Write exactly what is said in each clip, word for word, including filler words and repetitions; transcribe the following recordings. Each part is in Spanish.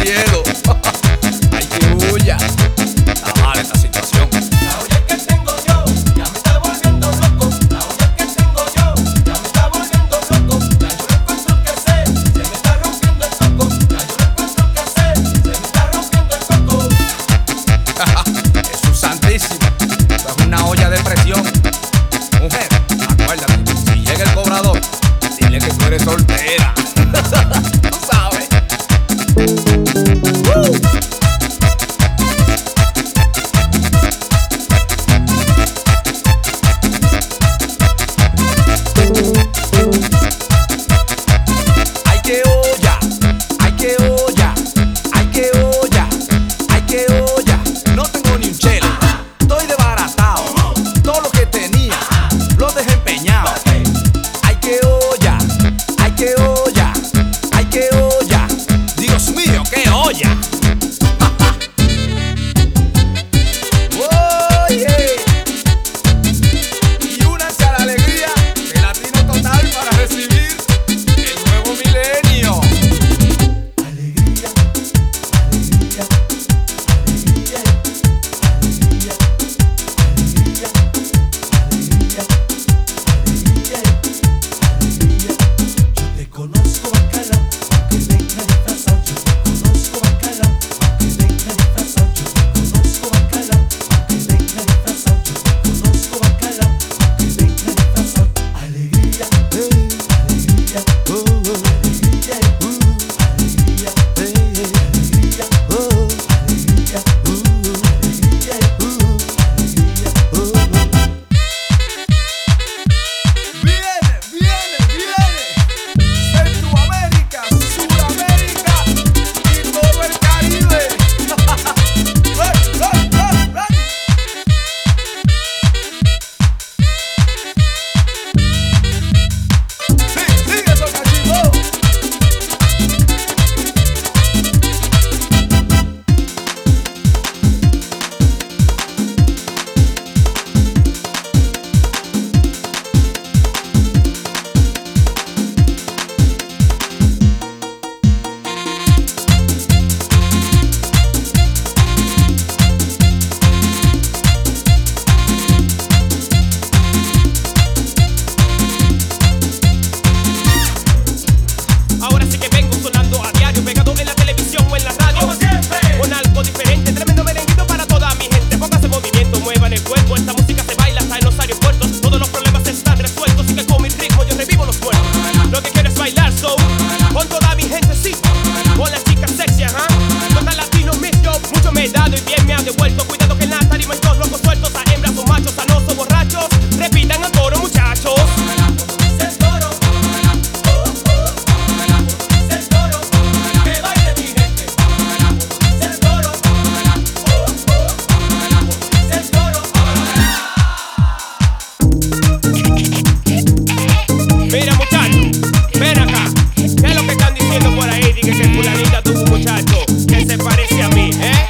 hielo. Ay, que bulla. Está mal esta situación. La olla que tengo yo ya me está volviendo loco. La olla que tengo yo ya me está volviendo loco. Ya yo no encuentro qué hacer, se me está rompiendo el coco. Ya yo no encuentro qué hacer, se me está rompiendo el coco. Jesús santísimo. Esto es una olla de presión. Mujer, acuérdate, si llega el cobrador, dile que tú eres soltera. Tú sabes. Uh. Ay, que olla, ay, que olla, ay, que olla, ay, que olla. No tengo ni un chelo, estoy desbaratado. Todo lo que tenía, lo dejé empeñado. Ay, que olla, ay, que olla, ay, que olla. Dios mío, qué olla. Oye, y únanse a la alegría de Latino Total para recibir el nuevo milenio. Alegría, alegría, alegría, alegría, alegría, alegría, alegría, alegría. Yo te conozco, bacala, aunque venga disfrazado. Yo te conozco, bacala, aunque venga disfrazado. Yo te conozco, bacala, aunque venga disfrazado. Yo te conozco, bacala, aunque venga disfrazado. Alegría, alegría, alegría, alegría, alegría, alegría, Viene, viene, viene. Centroamérica, Sudamérica y todo el Caribe. Ey, ey, ey, ey. Sigue, sigue, toca chivo. Ahora sí que vengo sonando a diario, pegado en la televisión o en la radio. Como siempre. Con algo diferente, tremendo merenguito para toda mi gente. Póngase en movimiento, muevan el cuerpo. Esta música se baila hasta en los aeropuertos. Todos los problemas están resueltos y que con mi ritmo yo revivo los muertos. Lo que quiero es bailar, so con toda mi gente, sí. Con las chicas sexy, ajá. Con tal latino, miss yo, mucho me he dado y bien me han devuelto. Cuidado que en la tarima hay dos locos sueltos. A hembras o machos, sanosos, borrachos. Repitan a coro, muchachos. Dice el toro, dice el toro, que baile mi gente. Dice el toro, dice el toro. Mira, muchacho, ven acá. ¿Qué es lo que están diciendo por ahí? Dije que fulanita tuvo un muchacho que se parece a mí, ¿eh?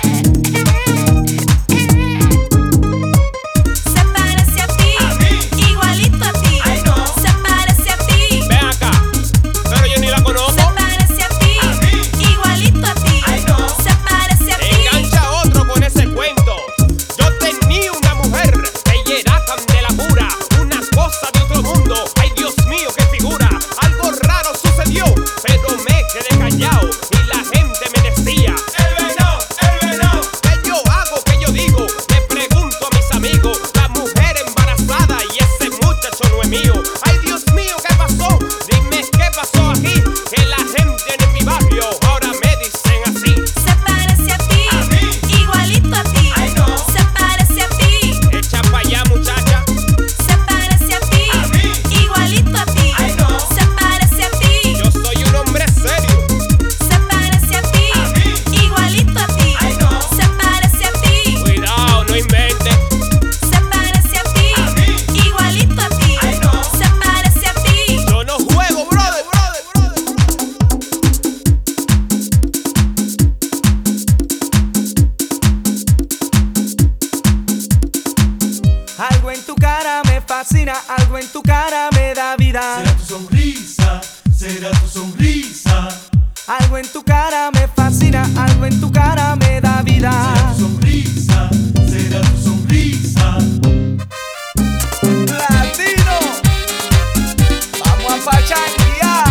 Se parece a ti, A mí. igualito a ti. Ay, no. Se parece a ti, Ven acá. Pero yo ni la se conozco. parece a ti, A mí. igualito a ti. Ay, no. Se parece a ti. Engancha otro con ese cuento. Yo tenía una mujer que ella era candela pura, una cosa de otro mundo. Ay, Dios mío, qué figura. Algo raro sucedió, pero me quedé callado y la gente me decía: El venado, el venado. ¿qué yo hago? ¿Qué yo digo? Le pregunto a mis amigos, la mujer embarazada y ese muchacho no es mío. Ay, Dios mío, ¿qué pasó? Dime qué pasó aquí, que la gente en mi barrio ahora me dicen así. Se parece a ti, A mí. igualito a ti. Ay, no. Se parece a ti, Echa pa' allá, muchacha. se parece a ti, A mí. igualito a ti. Ay, no. Se parece a ti, Yo soy un hombre serio. se parece a ti, A mí. igualito a ti. Ay, no. Se parece a ti, Cuidado, no inventes. se parece a ti, A mí. igualito a ti. Ay, no. Se parece a ti. Yo no juego, brother, brother, brother. Algo en tu cara me fascina, algo en tu cara me da vida. Será tu sonrisa, será tu sonrisa. Algo en tu cara me fascina, algo en tu cara me da vida. Será tu sonrisa, será tu sonrisa. Latino, vamos a pachanguear.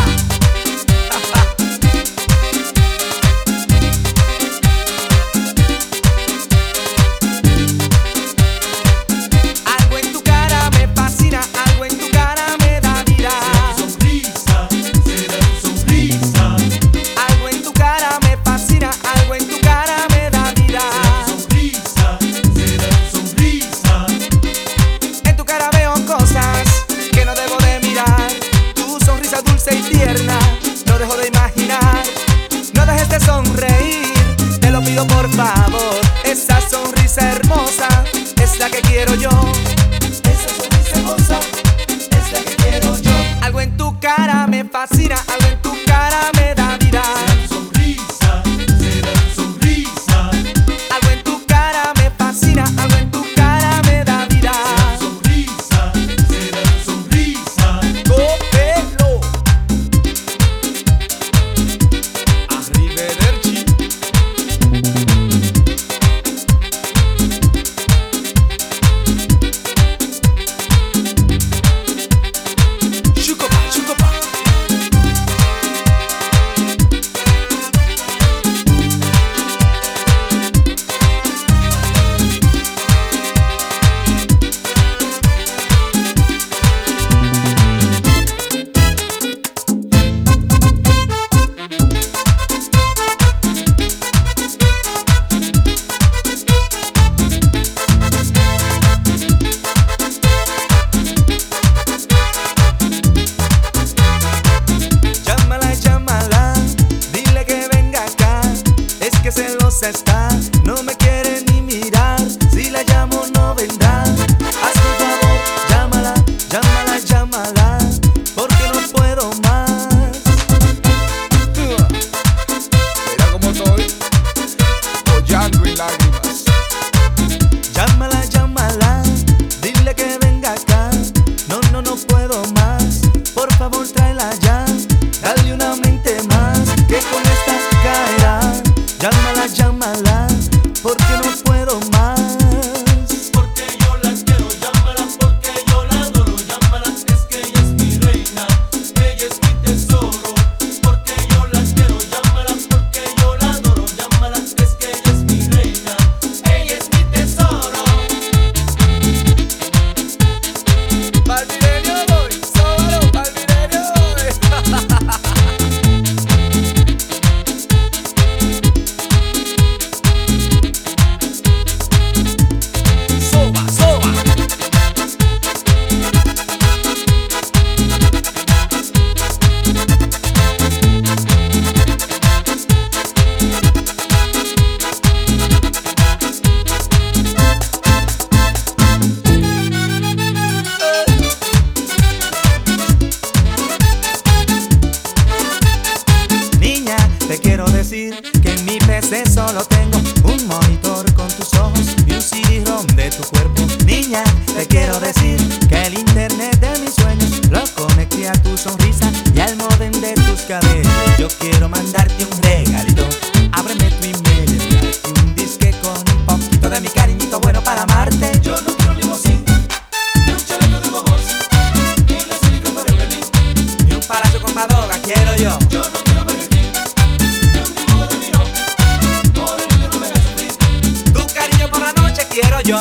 Algo en tu cara me fascina, algo en tu cara me da vida. Será tu sonrisa, será tu sonrisa. Algo en tu cara me fascina, algo en tu cara me da vida. Sonrisa, será tu sonrisa. En tu cara veo cosas que no debo de mirar. Tu sonrisa dulce y tierna, no dejo de imaginar. No dejes de sonreír, te lo pido por favor. Esa sonrisa hermosa es la que quiero yo. Esa sonrisa hermosa es la que quiero yo. Algo en tu cara me fascina, algo en tu cara me da vida. Será tu sonrisa, será tu sonrisa. Algo en tu cara me fascina, algo en tu cara me da vida. Será tu sonrisa, será tu sonrisa. Cógelo. Arrivederci. Chucopa, chucopa. Llámala, llámala, dile que venga acá. Es que celosa está, no me quiere ni mirar. Si la llamo no vendrá. Hazme un favor, llámala, llámala, llámala, porque no puedo más. Mira cómo estoy, follando y lágrimas. Llámala, llámala, dile que venga acá. No, no, no puedo más. Por favor, tráela ya. Dale una mente más, que con esta caerá. Llámala, llámala, porque no puedo más. Porque yo la quiero, llámala, porque yo la adoro, llámala, es que ella es mi reina, ella es mi tesoro. Porque yo la quiero, llámala, porque yo la adoro, llámala, es que ella es mi reina, ella es mi tesoro. Pa'l milenio voy, solo pa'l milenio voy. Soba, soba. Niña, te quiero decir que en mi P C solo tengo un monitor con tus ojos y un C D-ROM de tu cuerpo. Niña, te quiero decir que el internet de mis sueños lo conecté a tu sonrisa y al modem de tus cabellos. Yo quiero mandarte un regalito. Ábreme tu email y enviarte un disque con un poquito de mi cariñito bueno para amarte. Yo no quiero limosín, ni un chaleco de bobos, ni una silicon para el Berlín. Y un palacio con Madoga quiero yo. Yo no quiero Burger King, ni un dibujo de Miro, por el que no me hagas sufrir. Tu cariño por la noche quiero yo.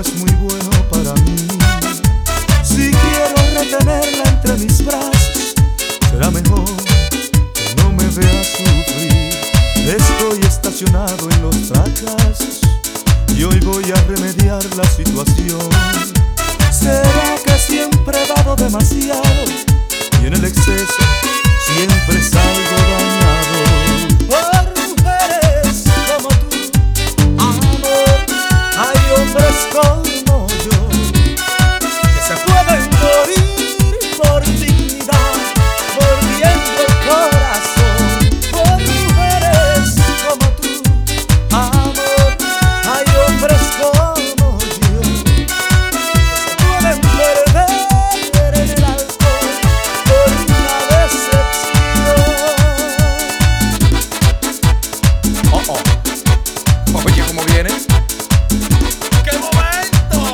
es muy bueno para mí. Si quiero retenerla entre mis brazos, será mejor que no me vea sufrir. Estoy estacionado en los fracasos y hoy voy a remediar la situación. ¿Será que siempre he dado demasiado y en el exceso siempre salgo dañado? Por mujeres como tú, amor, hay hombres como yo que se pueden morir por dignidad, mordiendo el corazón. Por mujeres como tú, amor, hay hombres como yo que se pueden perder en el alcohol por una decepción. Oh, oh. Oye, ¿cómo vienes? ¡Qué momento!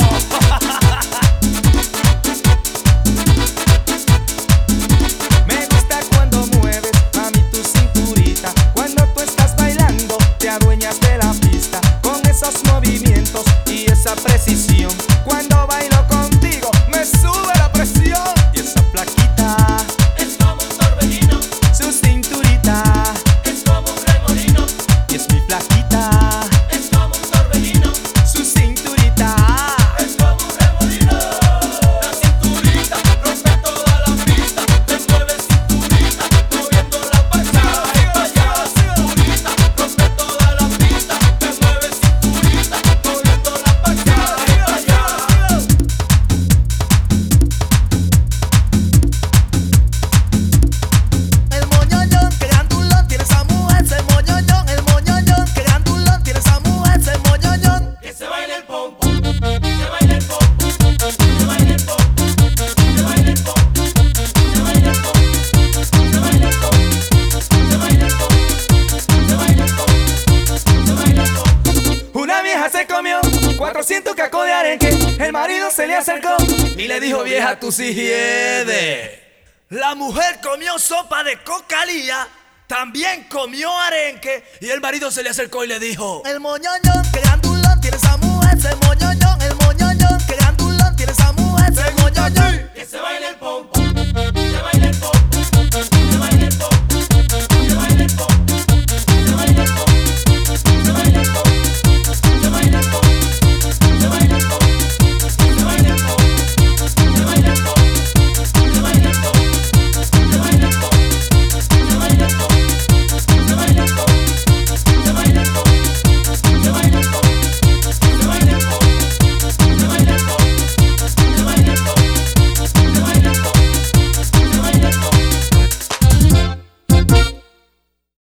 Me gusta cuando mueves, mami, tu cinturita. Cuando tú estás bailando, te adueñas de la pista. Con esos movimientos y esa precisión. Cuando bailo contigo, me sube la presión. Y esa plaquita es como un torbellino. Su cinturita es como un remolino. Y es mi plaquita es como un torbellino. Su cinturita es como un remolino. La cinturita rompe toda la pista. Te mueve cinturita, moviendo la pasada y allá. Cinturita rompe toda la pista. Te mueve cinturita, moviendo la pasada y allá. El moñoñón, que grandulón tiene esa mujer, ese moñoñón. El moñoñón, que grandulón tiene esa mujer, ese moñoñón. Que se baile el pom pom, que baile el pom pom, que baile el pom pom, que baile el pom pom, que baile el pom pom, que baile el pom pom, que baile el pom pom, que baile el pom pom, que baile el pom pom. Una vieja se comió cuatrocientos cacos de arenque. El marido se le acercó y le dijo: vieja, tú sí hiedes. La mujer comió sopa de cocalía, también comió arenque y el marido se le acercó y le dijo: El moñoñón, que grandulón